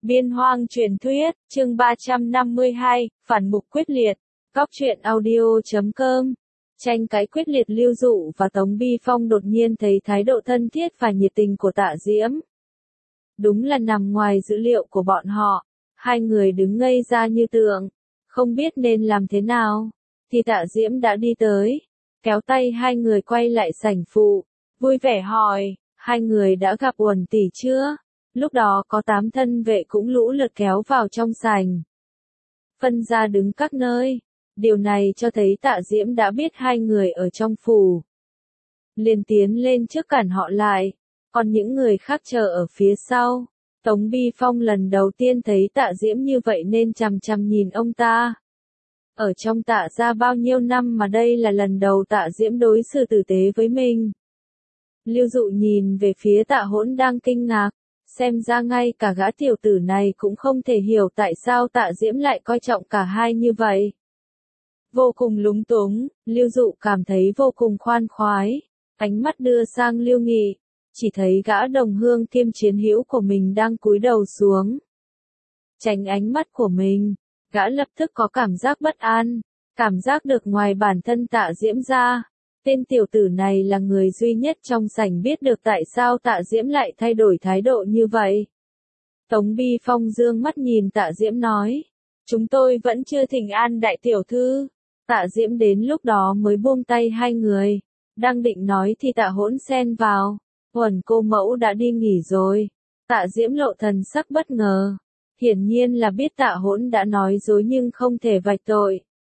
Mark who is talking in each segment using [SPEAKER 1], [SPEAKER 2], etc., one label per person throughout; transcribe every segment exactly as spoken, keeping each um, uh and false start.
[SPEAKER 1] Biên hoang truyền thuyết, chương ba trăm năm mươi hai, phản mục quyết liệt, góc truyện audio chấm com. Tranh cãi quyết liệt Lưu Dụ và Tống Bi Phong đột nhiên thấy thái độ thân thiết và nhiệt tình của Tạ Diễm. Đúng là nằm ngoài dữ liệu của bọn họ, hai người đứng ngây ra như tượng, không biết nên làm thế nào, thì Tạ Diễm đã đi tới, kéo tay hai người quay lại sảnh phụ, vui vẻ hỏi, hai người đã gặp Uẩn tỷ chưa? Lúc đó có tám thân vệ cũng lũ lượt kéo vào trong sảnh, phân ra đứng các nơi. Điều này cho thấy Tạ Diễm đã biết hai người ở trong phủ. Liền tiến lên trước cản họ lại, còn những người khác chờ ở phía sau. Tống Bi Phong lần đầu tiên thấy Tạ Diễm như vậy nên chằm chằm nhìn ông ta. Ở trong Tạ gia bao nhiêu năm mà đây là lần đầu Tạ Diễm đối xử tử tế với mình. Lưu Dụ nhìn về phía Tạ Hỗn đang kinh ngạc, xem ra ngay cả gã tiểu tử này cũng không thể hiểu tại sao Tạ Diễm lại coi trọng cả hai như vậy. Vô cùng lúng túng, Lưu Dụ cảm thấy vô cùng khoan khoái, ánh mắt đưa sang Lưu Nghị, chỉ thấy gã đồng hương kiêm chiến hữu của mình đang cúi đầu xuống. Tránh ánh mắt của mình, gã lập tức có cảm giác bất an, cảm giác được ngoài bản thân Tạ Diễm ra, tên tiểu tử này là người duy nhất trong sảnh biết được tại sao Tạ Diễm lại thay đổi thái độ như vậy. Tống Bi Phong dương mắt nhìn Tạ Diễm nói, chúng tôi vẫn chưa thỉnh an đại tiểu thư. Tạ Diễm đến lúc đó mới buông tay hai người, đang định nói thì Tạ Hỗn xen vào, Uẩn cô mẫu đã đi nghỉ rồi. Tạ Diễm lộ thần sắc bất ngờ, hiển nhiên là biết Tạ Hỗn đã nói dối nhưng không thể vạch tội.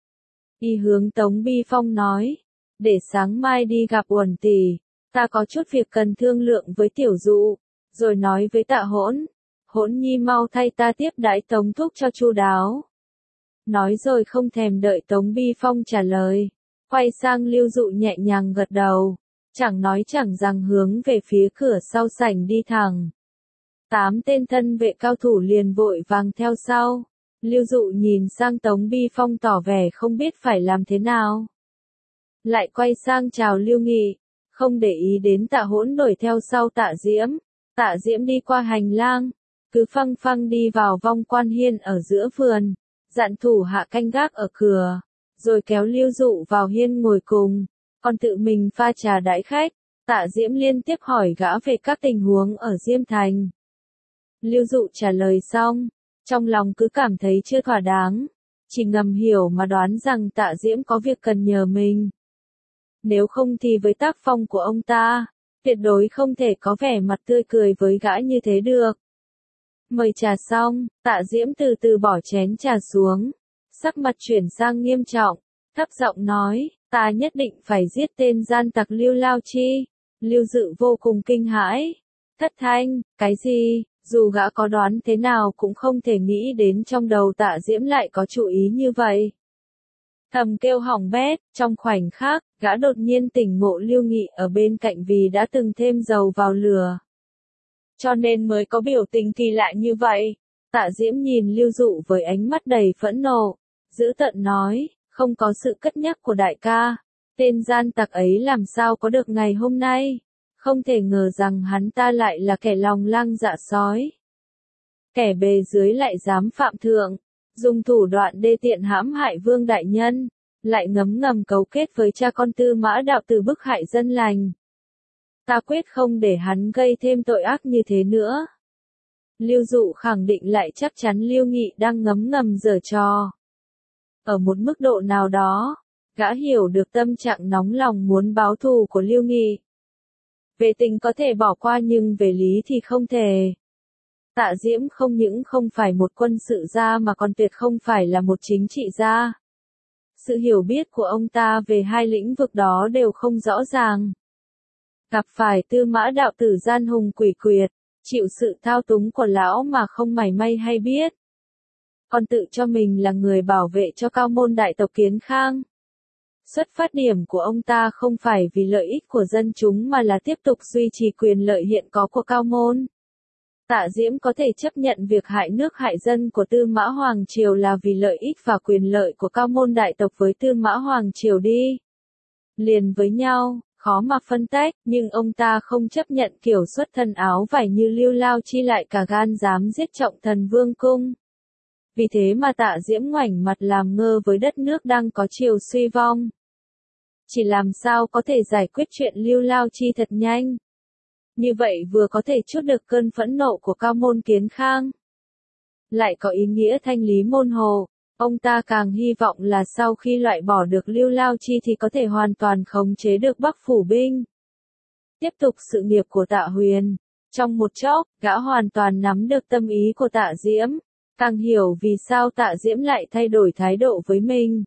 [SPEAKER 1] Y hướng Tống Bi Phong nói, để sáng mai đi gặp Uẩn tỷ, ta có chút việc cần thương lượng với tiểu Dụ, rồi nói với Tạ Hỗn, Hỗn nhi mau thay ta tiếp đãi Tống thúc cho chu đáo. Nói rồi không thèm đợi Tống Bi Phong trả lời, quay sang Lưu Dụ nhẹ nhàng gật đầu, chẳng nói chẳng rằng hướng về phía cửa sau sảnh đi thẳng. Tám tên thân vệ cao thủ liền vội vàng theo sau. Lưu Dụ nhìn sang Tống Bi Phong tỏ vẻ không biết phải làm thế nào. Lại quay sang chào Lưu Nghị, không để ý đến Tạ Hỗn đuổi theo sau Tạ Diễm. Tạ Diễm đi qua hành lang, cứ phăng phăng đi vào vong quan hiên ở giữa vườn, dặn thủ hạ canh gác ở cửa, rồi kéo Lưu Dụ vào hiên ngồi cùng, còn tự mình pha trà đãi khách. Tạ Diễm liên tiếp hỏi gã về các tình huống ở Diêm Thành. Lưu Dụ trả lời xong, trong lòng cứ cảm thấy chưa thỏa đáng, chỉ ngầm hiểu mà đoán rằng Tạ Diễm có việc cần nhờ mình. Nếu không thì với tác phong của ông ta, tuyệt đối không thể có vẻ mặt tươi cười với gã như thế được. Mời trà xong, Tạ Diễm từ từ bỏ chén trà xuống, sắc mặt chuyển sang nghiêm trọng, thấp giọng nói, ta nhất định phải giết tên gian tặc Lưu Lao Chi. Lưu Dụ vô cùng kinh hãi, thất thanh, cái gì, dù gã có đoán thế nào cũng không thể nghĩ đến trong đầu Tạ Diễm lại có chủ ý như vậy. Thầm kêu hỏng bét, trong khoảnh khắc, gã đột nhiên tỉnh ngộ Lưu Nghị ở bên cạnh vì đã từng thêm dầu vào lửa, cho nên mới có biểu tình kỳ lạ như vậy. Tạ Diễm nhìn Lưu Dụ với ánh mắt đầy phẫn nộ, dữ tợn nói, không có sự cất nhắc của đại ca, tên gian tặc ấy làm sao có được ngày hôm nay, không thể ngờ rằng hắn ta lại là kẻ lòng lang dạ sói. Kẻ bề dưới lại dám phạm thượng, dùng thủ đoạn đê tiện hãm hại Vương đại nhân, lại ngấm ngầm cấu kết với cha con Tư Mã Đạo Tử bức hại dân lành. Ta quyết không để hắn gây thêm tội ác như thế nữa. Lưu Dụ khẳng định lại chắc chắn Lưu Nghị đang ngấm ngầm giở trò. Ở một mức độ nào đó, gã hiểu được tâm trạng nóng lòng muốn báo thù của Lưu Nghị. Về tình có thể bỏ qua nhưng về lý thì không thể. Tạ Diễm không những không phải một quân sự gia mà còn tuyệt không phải là một chính trị gia. Sự hiểu biết của ông ta về hai lĩnh vực đó đều không rõ ràng. Gặp phải Tư Mã Đạo Tử gian hùng quỷ quyệt, chịu sự thao túng của lão mà không mảy may hay biết. Còn tự cho mình là người bảo vệ cho cao môn đại tộc Kiến Khang. Xuất phát điểm của ông ta không phải vì lợi ích của dân chúng mà là tiếp tục duy trì quyền lợi hiện có của cao môn. Tạ Diễm có thể chấp nhận việc hại nước hại dân của Tư Mã Hoàng Triều là vì lợi ích và quyền lợi của cao môn đại tộc với Tư Mã Hoàng Triều đi. Liền với nhau, khó mà phân tách, nhưng ông ta không chấp nhận kiểu xuất thân áo vải như Lưu Lao Chi lại cả gan dám giết Trọng Thần Vương cung. Vì thế mà Tạ Diễm ngoảnh mặt làm ngơ với đất nước đang có chiều suy vong. Chỉ làm sao có thể giải quyết chuyện Lưu Lao Chi thật nhanh. Như vậy vừa có thể trút được cơn phẫn nộ của Cao Môn Kiến Khang, lại có ý nghĩa thanh lý môn hồ. Ông ta càng hy vọng là sau khi loại bỏ được Lưu Lao Chi thì có thể hoàn toàn khống chế được Bắc Phủ binh. Tiếp tục sự nghiệp của Tạ Huyền. Trong một chốc, gã hoàn toàn nắm được tâm ý của Tạ Diễm, càng hiểu vì sao Tạ Diễm lại thay đổi thái độ với mình.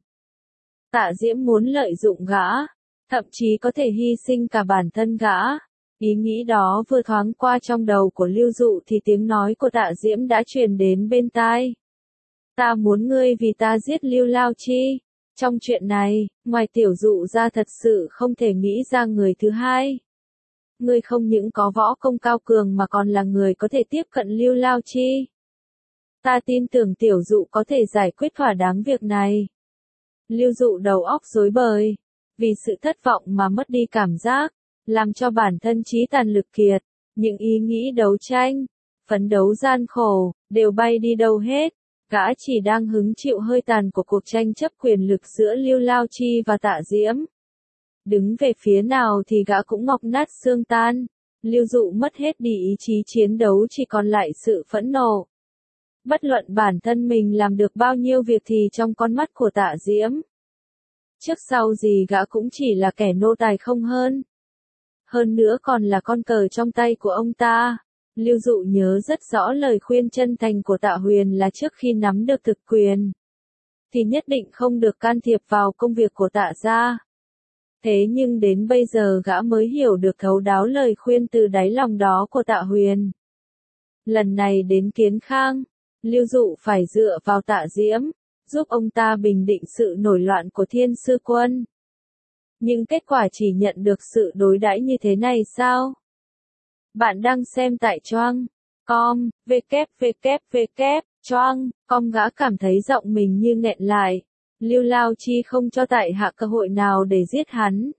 [SPEAKER 1] Tạ Diễm muốn lợi dụng gã, thậm chí có thể hy sinh cả bản thân gã. Ý nghĩ đó vừa thoáng qua trong đầu của Lưu Dụ thì tiếng nói của Tạ Diễm đã truyền đến bên tai. Ta muốn ngươi vì ta giết Lưu Lao Chi. Trong chuyện này, ngoài Tiểu Dụ ra thật sự không thể nghĩ ra người thứ hai. Ngươi không những có võ công cao cường mà còn là người có thể tiếp cận Lưu Lao Chi. Ta tin tưởng Tiểu Dụ có thể giải quyết thỏa đáng việc này. Lưu Dụ đầu óc rối bời, vì sự thất vọng mà mất đi cảm giác, làm cho bản thân trí tàn lực kiệt, những ý nghĩ đấu tranh, phấn đấu gian khổ, đều bay đi đâu hết. Gã chỉ đang hứng chịu hơi tàn của cuộc tranh chấp quyền lực giữa Lưu Lao Chi và Tạ Diễm. Đứng về phía nào thì gã cũng mọc nát xương tan. Lưu Dụ mất hết đi ý chí chiến đấu, chỉ còn lại sự phẫn nộ. Bất luận bản thân mình làm được bao nhiêu việc thì trong con mắt của Tạ Diễm, trước sau gì gã cũng chỉ là kẻ nô tài không hơn. Hơn nữa còn là con cờ trong tay của ông ta. Lưu Dụ nhớ rất rõ lời khuyên chân thành của Tạ Huyền là trước khi nắm được thực quyền, thì nhất định không được can thiệp vào công việc của Tạ gia. Thế nhưng đến bây giờ gã mới hiểu được thấu đáo lời khuyên từ đáy lòng đó của Tạ Huyền. Lần này đến Kiến Khang, Lưu Dụ phải dựa vào Tạ Diễm, giúp ông ta bình định sự nổi loạn của Thiên Sư Quân. Nhưng kết quả chỉ nhận được sự đối đãi như thế này sao? Bạn đang xem tại Choang com, www, Choang com. Gã cảm thấy giọng mình như nghẹn lại. Lưu Lao Chi không cho tại hạ cơ hội nào để giết hắn.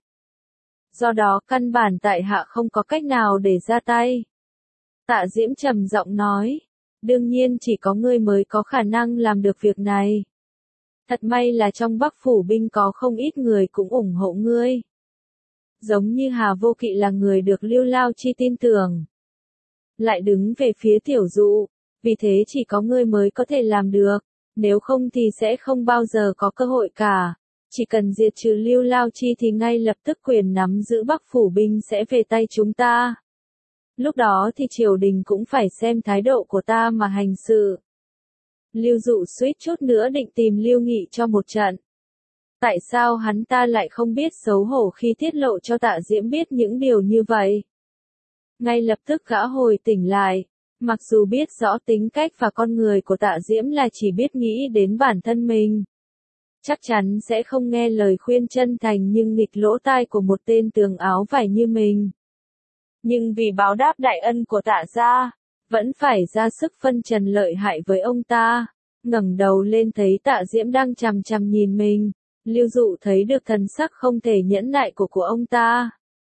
[SPEAKER 1] Do đó căn bản tại hạ không có cách nào để ra tay. Tạ Diễm trầm giọng nói. Đương nhiên chỉ có ngươi mới có khả năng làm được việc này. Thật may là trong Bắc Phủ binh có không ít người cũng ủng hộ ngươi. Giống như Hà Vô Kỵ là người được Lưu Lao Chi tin tưởng, lại đứng về phía Tiểu Dụ, vì thế chỉ có ngươi mới có thể làm được, nếu không thì sẽ không bao giờ có cơ hội cả. Chỉ cần diệt trừ Lưu Lao Chi thì ngay lập tức quyền nắm giữ Bắc Phủ binh sẽ về tay chúng ta. Lúc đó thì triều đình cũng phải xem thái độ của ta mà hành sự. Lưu Dụ suýt chút nữa định tìm Lưu Nghị cho một trận. Tại sao hắn ta lại không biết xấu hổ khi tiết lộ cho Tạ Diễm biết những điều như vậy? Ngay lập tức gã hồi tỉnh lại, mặc dù biết rõ tính cách và con người của Tạ Diễm là chỉ biết nghĩ đến bản thân mình. Chắc chắn sẽ không nghe lời khuyên chân thành nhưng nghịch lỗ tai của một tên tường áo vải như mình. Nhưng vì báo đáp đại ân của Tạ gia, vẫn phải ra sức phân trần lợi hại với ông ta. Ngẩng đầu lên thấy Tạ Diễm đang chằm chằm nhìn mình. Lưu Dụ thấy được thần sắc không thể nhẫn nại của của ông ta.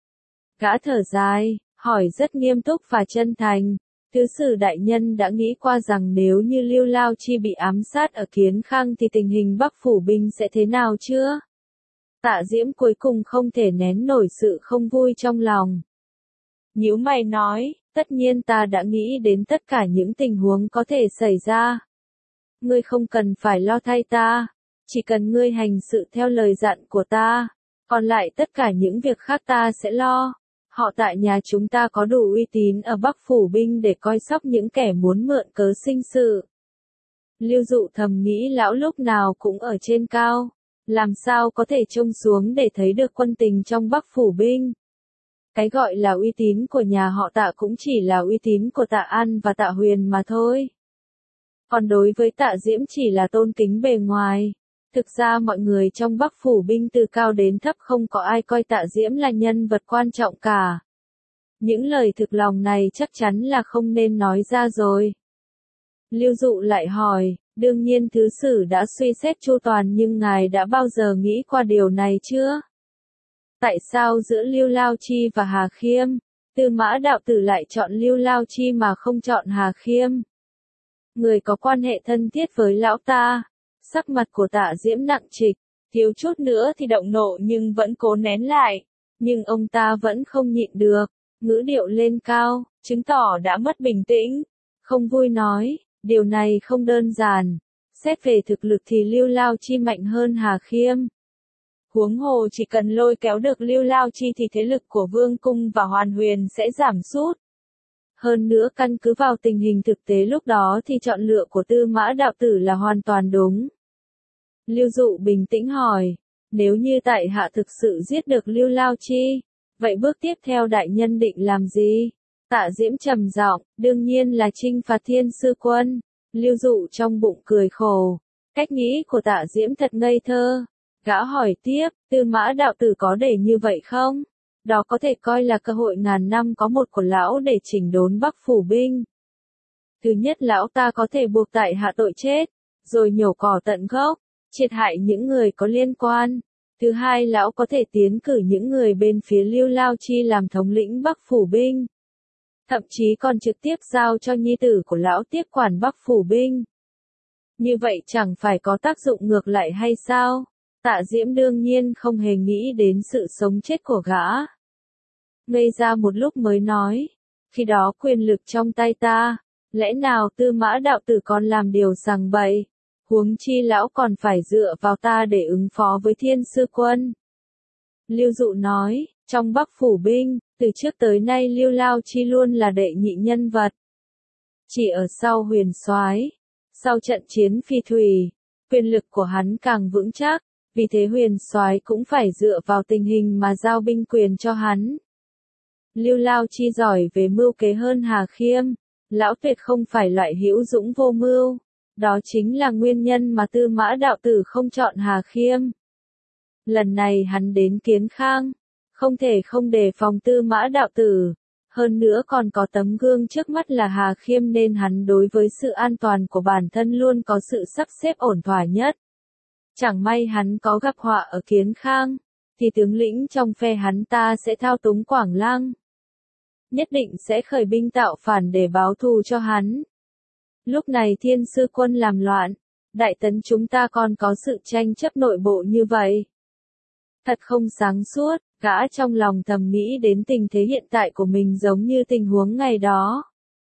[SPEAKER 1] Gã thở dài, hỏi rất nghiêm túc và chân thành. Thứ sử đại nhân đã nghĩ qua rằng nếu như Lưu Lao Chi bị ám sát ở Kiến Khang thì tình hình Bắc Phủ binh sẽ thế nào chưa? Tạ Diễm cuối cùng không thể nén nổi sự không vui trong lòng. Nhíu mày nói, tất nhiên ta đã nghĩ đến tất cả những tình huống có thể xảy ra. Ngươi không cần phải lo thay ta. Chỉ cần ngươi hành sự theo lời dặn của ta, còn lại tất cả những việc khác ta sẽ lo. Họ tại nhà chúng ta có đủ uy tín ở Bắc Phủ binh để coi sóc những kẻ muốn mượn cớ sinh sự. Lưu Dụ thầm nghĩ lão lúc nào cũng ở trên cao, làm sao có thể trông xuống để thấy được quân tình trong Bắc Phủ binh. Cái gọi là uy tín của nhà họ Tạ cũng chỉ là uy tín của Tạ An và Tạ Huyền mà thôi. Còn đối với Tạ Diễm chỉ là tôn kính bề ngoài. Thực ra mọi người trong Bắc Phủ binh từ cao đến thấp không có ai coi Tạ Diễm là nhân vật quan trọng cả. Những lời thực lòng này chắc chắn là không nên nói ra rồi. Lưu Dụ lại hỏi, đương nhiên thứ sử đã suy xét chu toàn nhưng ngài đã bao giờ nghĩ qua điều này chưa? Tại sao giữa Lưu Lao Chi và Hà Khiêm, Tư Mã đạo tử lại chọn Lưu Lao Chi mà không chọn Hà Khiêm? Người có quan hệ thân thiết với lão ta. Sắc mặt của Tạ Diễm nặng trịch, thiếu chút nữa thì động nộ nhưng vẫn cố nén lại. Nhưng ông ta vẫn không nhịn được, ngữ điệu lên cao, chứng tỏ đã mất bình tĩnh. Không vui nói, điều này không đơn giản. Xét về thực lực thì Lưu Lao Chi mạnh hơn Hà Khiêm. Huống hồ chỉ cần lôi kéo được Lưu Lao Chi thì thế lực của Vương Cung và Hoàn Huyền sẽ giảm sút. Hơn nữa căn cứ vào tình hình thực tế lúc đó thì chọn lựa của Tư Mã đạo tử là hoàn toàn đúng. Lưu Dụ bình tĩnh hỏi, nếu như tại hạ thực sự giết được Lưu Lao Chi, vậy bước tiếp theo đại nhân định làm gì? Tạ Diễm trầm giọng, đương nhiên là chinh phạt Thiên Sư Quân. Lưu Dụ trong bụng cười khổ, cách nghĩ của Tạ Diễm thật ngây thơ. Gã hỏi tiếp, Tư Mã đạo tử có để như vậy không? Đó có thể coi là cơ hội ngàn năm có một của lão để chỉnh đốn Bắc phủ binh. Thứ nhất, lão ta có thể buộc tại hạ tội chết, rồi nhổ cỏ tận gốc, triệt hại những người có liên quan. Thứ hai, lão có thể tiến cử những người bên phía Lưu Lao Chi làm thống lĩnh Bắc phủ binh. Thậm chí còn trực tiếp giao cho nhi tử của lão tiếp quản Bắc phủ binh. Như vậy chẳng phải có tác dụng ngược lại hay sao? Tạ Diễm đương nhiên không hề nghĩ đến sự sống chết của gã. Ngây ra một lúc mới nói, khi đó quyền lực trong tay ta, lẽ nào Tư Mã đạo tử còn làm điều sằng bậy, huống chi lão còn phải dựa vào ta để ứng phó với Thiên Sư Quân. Lưu Dụ nói, trong Bắc phủ binh, từ trước tới nay Lưu Lao Chi luôn là đệ nhị nhân vật. Chỉ ở sau Huyền Soái, sau trận chiến Phi Thủy, quyền lực của hắn càng vững chắc, vì thế Huyền Soái cũng phải dựa vào tình hình mà giao binh quyền cho hắn. Lưu Lao Chi giỏi về mưu kế hơn Hà Khiêm, lão tuyệt không phải loại hữu dũng vô mưu, đó chính là nguyên nhân mà Tư Mã đạo tử không chọn Hà Khiêm. Lần này hắn đến Kiến Khang, không thể không đề phòng Tư Mã đạo tử, hơn nữa còn có tấm gương trước mắt là Hà Khiêm nên hắn đối với sự an toàn của bản thân luôn có sự sắp xếp ổn thỏa nhất. Chẳng may hắn có gặp họa ở Kiến Khang, thì tướng lĩnh trong phe hắn ta sẽ thao túng Quảng Lăng. Nhất định sẽ khởi binh tạo phản để báo thù cho hắn. Lúc này Thiên Sư Quân làm loạn, Đại Tấn chúng ta còn có sự tranh chấp nội bộ như vậy. Thật không sáng suốt, gã trong lòng thầm nghĩ đến tình thế hiện tại của mình giống như tình huống ngày đó.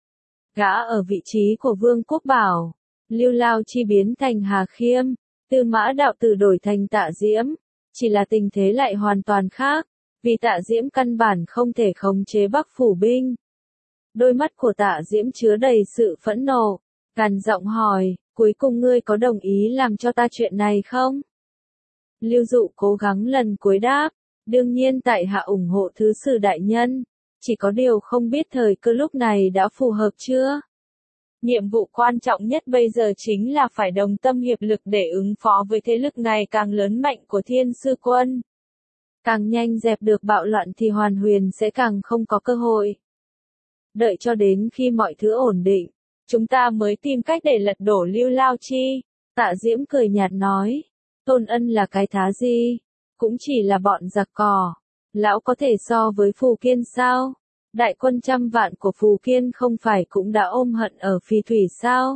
[SPEAKER 1] Gã ở vị trí của Vương Quốc Bảo, Lưu Lao Chi biến thành Hà Khiêm, Tư Mã đạo tử đổi thành Tạ Diễm, chỉ là tình thế lại hoàn toàn khác, vì Tạ Diễm căn bản không thể khống chế Bắc phủ binh. Đôi mắt của Tạ Diễm chứa đầy sự phẫn nộ, gằn giọng hỏi, cuối cùng ngươi có đồng ý làm cho ta chuyện này không? Lưu Dụ cố gắng lần cuối đáp, đương nhiên tại hạ ủng hộ thứ sử đại nhân, chỉ có điều không biết thời cơ lúc này đã phù hợp chưa? Nhiệm vụ quan trọng nhất bây giờ chính là phải đồng tâm hiệp lực để ứng phó với thế lực ngày càng lớn mạnh của Thiên Sư Quân. Càng nhanh dẹp được bạo loạn thì Hoàn Huyền sẽ càng không có cơ hội. Đợi cho đến khi mọi thứ ổn định, chúng ta mới tìm cách để lật đổ Lưu Lao Chi. Tạ Diễm cười nhạt nói, Tôn Ân là cái thá gì? Cũng chỉ là bọn giặc cò. Lão có thể so với Phù Kiên sao? Đại quân trăm vạn của Phù Kiên không phải cũng đã ôm hận ở Phi Thủy sao?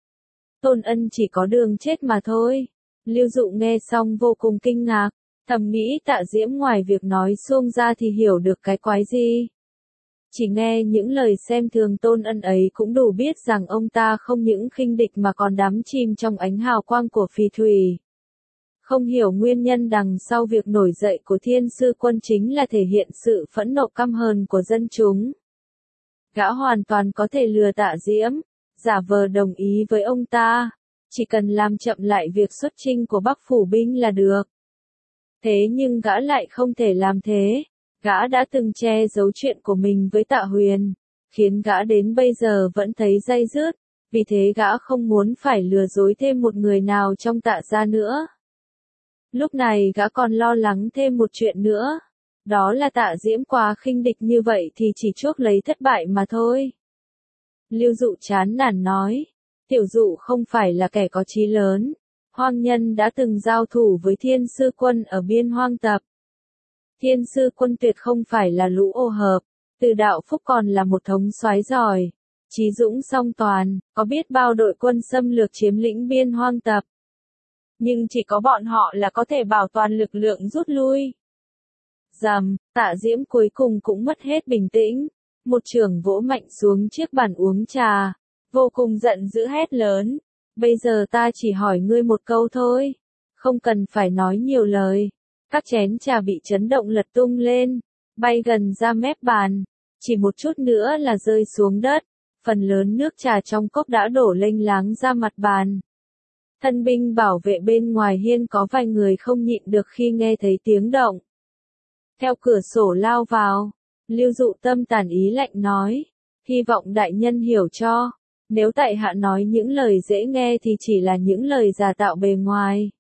[SPEAKER 1] Tôn Ân chỉ có đường chết mà thôi. Lưu Dụ nghe xong vô cùng kinh ngạc, thầm nghĩ Tạ Diễm ngoài việc nói xuông ra thì hiểu được cái quái gì. Chỉ nghe những lời xem thường Tôn Ân ấy cũng đủ biết rằng ông ta không những khinh địch mà còn đắm chìm trong ánh hào quang của Phi Thủy. Không hiểu nguyên nhân đằng sau việc nổi dậy của Thiên Sư Quân chính là thể hiện sự phẫn nộ căm hờn của dân chúng. Gã hoàn toàn có thể lừa Tạ Diễm, giả vờ đồng ý với ông ta, chỉ cần làm chậm lại việc xuất chinh của Bắc phủ binh là được. Thế nhưng gã lại không thể làm thế, gã đã từng che giấu chuyện của mình với Tạ Huyền, khiến gã đến bây giờ vẫn thấy day dứt, vì thế gã không muốn phải lừa dối thêm một người nào trong Tạ gia nữa. Lúc này gã còn lo lắng thêm một chuyện nữa, đó là Tạ Diễm quá khinh địch như vậy thì chỉ chuốc lấy thất bại mà thôi. Lưu Dụ chán nản nói, Tiểu Dụ không phải là kẻ có chí lớn, Hoang Nhân đã từng giao thủ với Thiên Sư Quân ở biên hoang tập. Thiên sư quân tuyệt không phải là lũ ô hợp, Từ Đạo Phúc còn là một thống soái giỏi, trí dũng song toàn, có biết bao đội quân xâm lược chiếm lĩnh biên hoang tập. Nhưng chỉ có bọn họ là có thể bảo toàn lực lượng rút lui. Rầm, Tạ Diễm cuối cùng cũng mất hết bình tĩnh, một chưởng vỗ mạnh xuống chiếc bàn uống trà, vô cùng giận dữ hét lớn, bây giờ ta chỉ hỏi ngươi một câu thôi, không cần phải nói nhiều lời. Các chén trà bị chấn động lật tung lên, bay gần ra mép bàn, chỉ một chút nữa là rơi xuống đất, phần lớn nước trà trong cốc đã đổ lênh láng ra mặt bàn. Thân binh bảo vệ bên ngoài hiên có vài người không nhịn được khi nghe thấy tiếng động. Theo cửa sổ lao vào, Lưu Dụ Tâm tàn ý lạnh nói, hy vọng đại nhân hiểu cho, nếu tại hạ nói những lời dễ nghe thì chỉ là những lời giả tạo bề ngoài.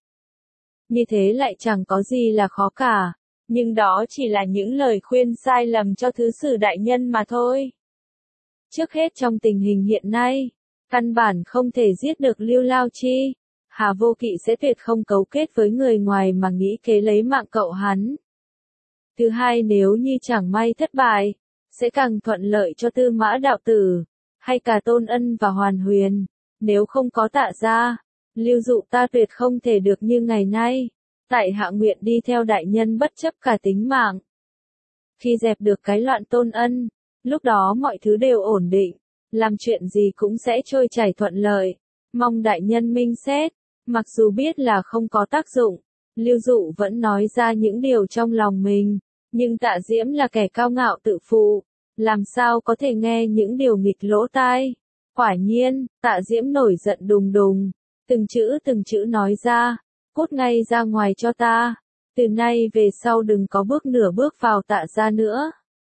[SPEAKER 1] Như thế lại chẳng có gì là khó cả, nhưng đó chỉ là những lời khuyên sai lầm cho thứ sử đại nhân mà thôi. Trước hết trong tình hình hiện nay, căn bản không thể giết được Lưu Lao Chi, Hà Vô Kỵ sẽ tuyệt không cấu kết với người ngoài mà nghĩ kế lấy mạng cậu hắn. Thứ hai, nếu như chẳng may thất bại, sẽ càng thuận lợi cho Tư Mã đạo tử, hay cả Tôn Ân và Hoàn Huyền, nếu không có Tạ gia, Lưu Dụ ta tuyệt không thể được như ngày nay, tại hạ nguyện đi theo đại nhân bất chấp cả tính mạng. Khi dẹp được cái loạn Tôn Ân, lúc đó mọi thứ đều ổn định, làm chuyện gì cũng sẽ trôi chảy thuận lợi, mong đại nhân minh xét. Mặc dù biết là không có tác dụng, Lưu Dụ vẫn nói ra những điều trong lòng mình, nhưng Tạ Diễm là kẻ cao ngạo tự phụ, làm sao có thể nghe những điều nghịch lỗ tai. Quả nhiên, Tạ Diễm nổi giận đùng đùng, từng chữ từng chữ nói ra, cút ngay ra ngoài cho ta, từ nay về sau đừng có bước nửa bước vào Tạ gia nữa.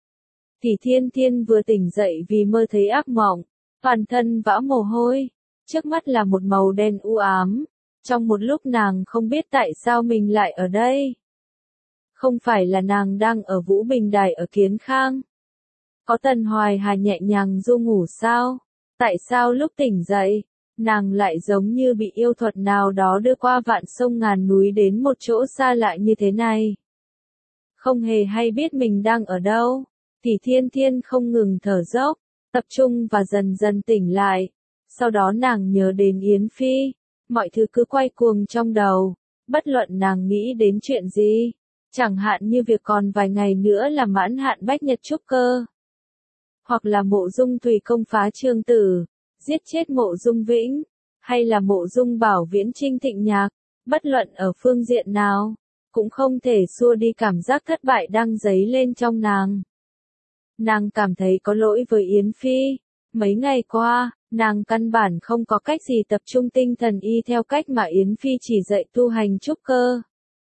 [SPEAKER 1] Thì Thiên Thiên vừa tỉnh dậy vì mơ thấy ác mộng, toàn thân vã mồ hôi, trước mắt là một màu đen u ám, trong một lúc nàng không biết tại sao mình lại ở đây. Không phải là nàng đang ở Vũ Bình Đài ở Kiến Khang? Có Tần Hoài Hà nhẹ nhàng du ngủ sao? Tại sao lúc tỉnh dậy, nàng lại giống như bị yêu thuật nào đó đưa qua vạn sông ngàn núi đến một chỗ xa lạ như thế này? Không hề hay biết mình đang ở đâu, thì Thiên Thiên không ngừng thở dốc, tập trung và dần dần tỉnh lại. Sau đó nàng nhớ đến Yến Phi, mọi thứ cứ quay cuồng trong đầu, bất luận nàng nghĩ đến chuyện gì, chẳng hạn như việc còn vài ngày nữa là mãn hạn bách nhật trúc cơ, hoặc là Mộ Dung Thùy công phá Trương Tử, giết chết Mộ Dung Vĩnh, hay là Mộ Dung Bảo viễn chinh Thịnh Nhạc, bất luận ở phương diện nào, cũng không thể xua đi cảm giác thất bại đang dấy lên trong nàng. Nàng cảm thấy có lỗi với Yến Phi, mấy ngày qua, nàng căn bản không có cách gì tập trung tinh thần y theo cách mà Yến Phi chỉ dạy tu hành trúc cơ.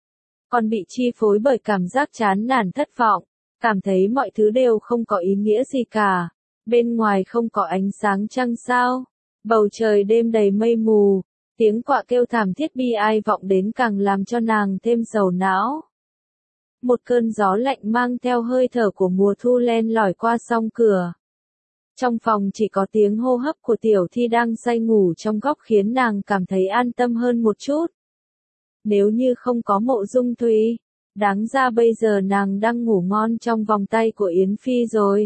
[SPEAKER 1] Còn bị chi phối bởi cảm giác chán nản thất vọng, cảm thấy mọi thứ đều không có ý nghĩa gì cả. Bên ngoài không có ánh sáng trăng sao, bầu trời đêm đầy mây mù, tiếng quạ kêu thảm thiết bi ai vọng đến càng làm cho nàng thêm sầu não. Một cơn gió lạnh mang theo hơi thở của mùa thu len lỏi qua song cửa. Trong phòng chỉ có tiếng hô hấp của Tiểu Thi đang say ngủ trong góc khiến nàng cảm thấy an tâm hơn một chút. Nếu như không có Mộ Dung Thùy, đáng ra bây giờ nàng đang ngủ ngon trong vòng tay của Yến Phi rồi.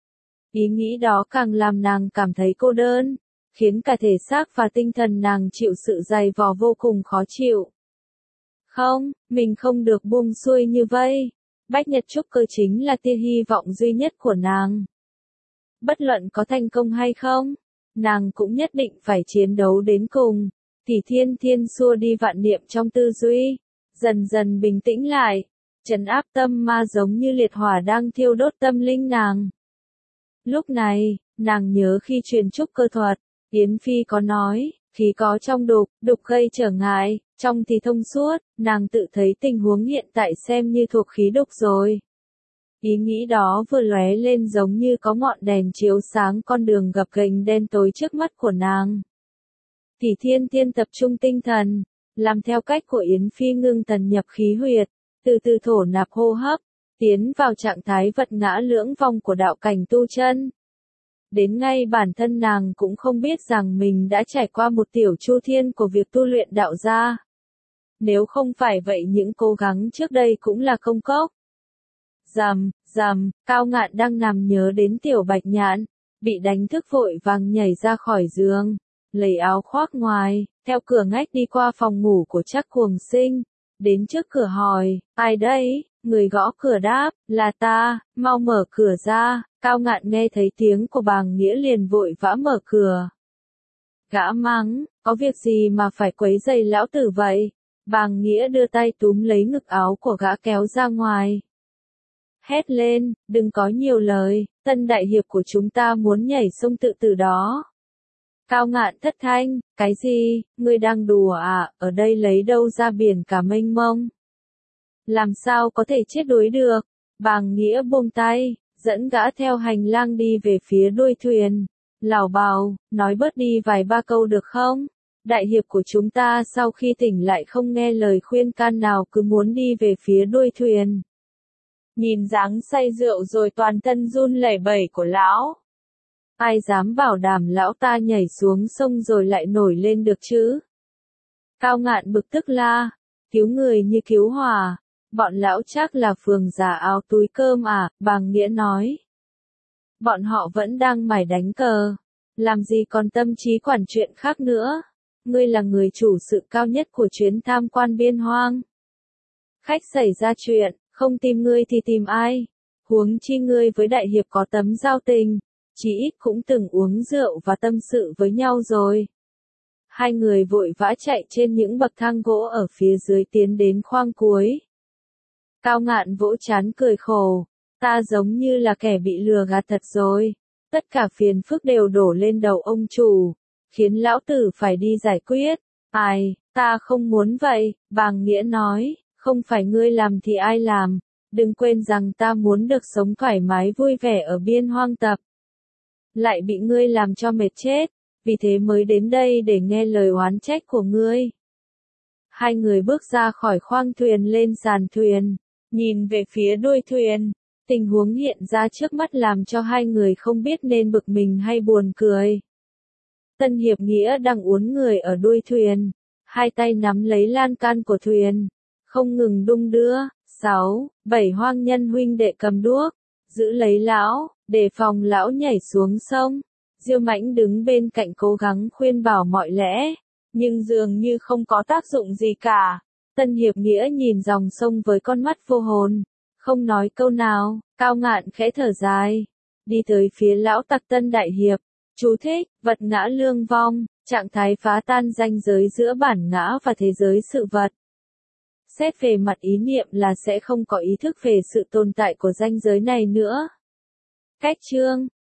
[SPEAKER 1] Ý nghĩ đó càng làm nàng cảm thấy cô đơn, khiến cả thể xác và tinh thần nàng chịu sự dày vò vô cùng khó chịu. Không, mình không được buông xuôi như vậy. Bách Nhật Trúc Cơ chính là tia hy vọng duy nhất của nàng. Bất luận có thành công hay không, nàng cũng nhất định phải chiến đấu đến cùng. Thì Thiên Thiên xua đi vạn niệm trong tư duy, dần dần bình tĩnh lại, trấn áp tâm ma giống như liệt hỏa đang thiêu đốt tâm linh nàng. Lúc này, nàng nhớ khi truyền trúc cơ thuật, Yến Phi có nói, khí có trong đục, đục gây trở ngại, trong thì thông suốt, nàng tự thấy tình huống hiện tại xem như thuộc khí đục rồi. Ý nghĩ đó vừa lóe lên giống như có ngọn đèn chiếu sáng con đường gập ghềnh đen tối trước mắt của nàng. Thì Thiên Thiên tập trung tinh thần, làm theo cách của Yến Phi ngưng thần nhập khí huyệt, từ từ thổ nạp hô hấp, tiến vào trạng thái vật ngã lưỡng vong của đạo cảnh tu chân. Đến ngay bản thân nàng cũng không biết rằng mình đã trải qua một tiểu chu thiên của việc tu luyện đạo gia. Nếu không phải vậy những cố gắng trước đây cũng là công cốc. Rầm, rầm, Cao Ngạn đang nằm nhớ đến Tiểu Bạch Nhạn, bị đánh thức vội vàng nhảy ra khỏi giường, lấy áo khoác ngoài, theo cửa ngách đi qua phòng ngủ của Trác Cuồng Sinh, đến trước cửa hỏi, ai đấy? Người gõ cửa đáp, là ta, mau mở cửa ra. Cao Ngạn nghe thấy tiếng của Bàng Nghĩa liền vội vã mở cửa. Gã mắng, có việc gì mà phải quấy rầy lão tử vậy? Bàng Nghĩa đưa tay túm lấy ngực áo của gã kéo ra ngoài. Hét lên, đừng có nhiều lời, Tân đại hiệp của chúng ta muốn nhảy sông tự tử đó. Cao Ngạn thất thanh, cái gì, ngươi đang đùa à, ở đây lấy đâu ra biển cả mênh mông? Làm sao có thể chết đuối được? Bàng Nghĩa buông tay, dẫn gã theo hành lang đi về phía đuôi thuyền. Lảo bào, nói bớt đi vài ba câu được không? Đại hiệp của chúng ta sau khi tỉnh lại không nghe lời khuyên can nào cứ muốn đi về phía đuôi thuyền. Nhìn dáng say rượu rồi toàn thân run lẩy bẩy của lão. Ai dám bảo đảm lão ta nhảy xuống sông rồi lại nổi lên được chứ? Cao Ngạn bực tức la, cứu người như cứu hỏa. Bọn lão chắc là phường giả áo túi cơm à, Bàng Nghĩa nói. Bọn họ vẫn đang mải đánh cờ. Làm gì còn tâm trí quản chuyện khác nữa. Ngươi là người chủ sự cao nhất của chuyến tham quan biên hoang. Khách xảy ra chuyện, không tìm ngươi thì tìm ai? Huống chi ngươi với đại hiệp có tấm giao tình, chỉ ít cũng từng uống rượu và tâm sự với nhau rồi. Hai người vội vã chạy trên những bậc thang gỗ ở phía dưới tiến đến khoang cuối. Cao Ngạn vỗ trán cười khổ, ta giống như là kẻ bị lừa gạt thật rồi. Tất cả phiền phức đều đổ lên đầu ông chủ, khiến lão tử phải đi giải quyết. Ai, ta không muốn vậy, Bàng Nghĩa nói, không phải ngươi làm thì ai làm, đừng quên rằng ta muốn được sống thoải mái vui vẻ ở biên hoang tập. Lại bị ngươi làm cho mệt chết, vì thế mới đến đây để nghe lời oán trách của ngươi. Hai người bước ra khỏi khoang thuyền lên sàn thuyền, nhìn về phía đuôi thuyền, tình huống hiện ra trước mắt làm cho hai người không biết nên bực mình hay buồn cười. Tân Hiệp Nghĩa đang uốn người ở đuôi thuyền, hai tay nắm lấy lan can của thuyền, không ngừng đung đưa. Sáu, bảy hoang nhân huynh đệ cầm đuốc, giữ lấy lão, đề phòng lão nhảy xuống sông. Diêu Mãnh đứng bên cạnh cố gắng khuyên bảo mọi lẽ, nhưng dường như không có tác dụng gì cả. Tân Hiệp Nghĩa nhìn dòng sông với con mắt vô hồn, không nói câu nào. Cao Ngạn khẽ thở dài, đi tới phía lão tặc Tân đại hiệp. Chú thích, vật ngã lương vong, trạng thái phá tan ranh giới giữa bản ngã và thế giới sự vật. Xét về mặt ý niệm là sẽ không có ý thức về sự tồn tại của ranh giới này nữa. Cách chương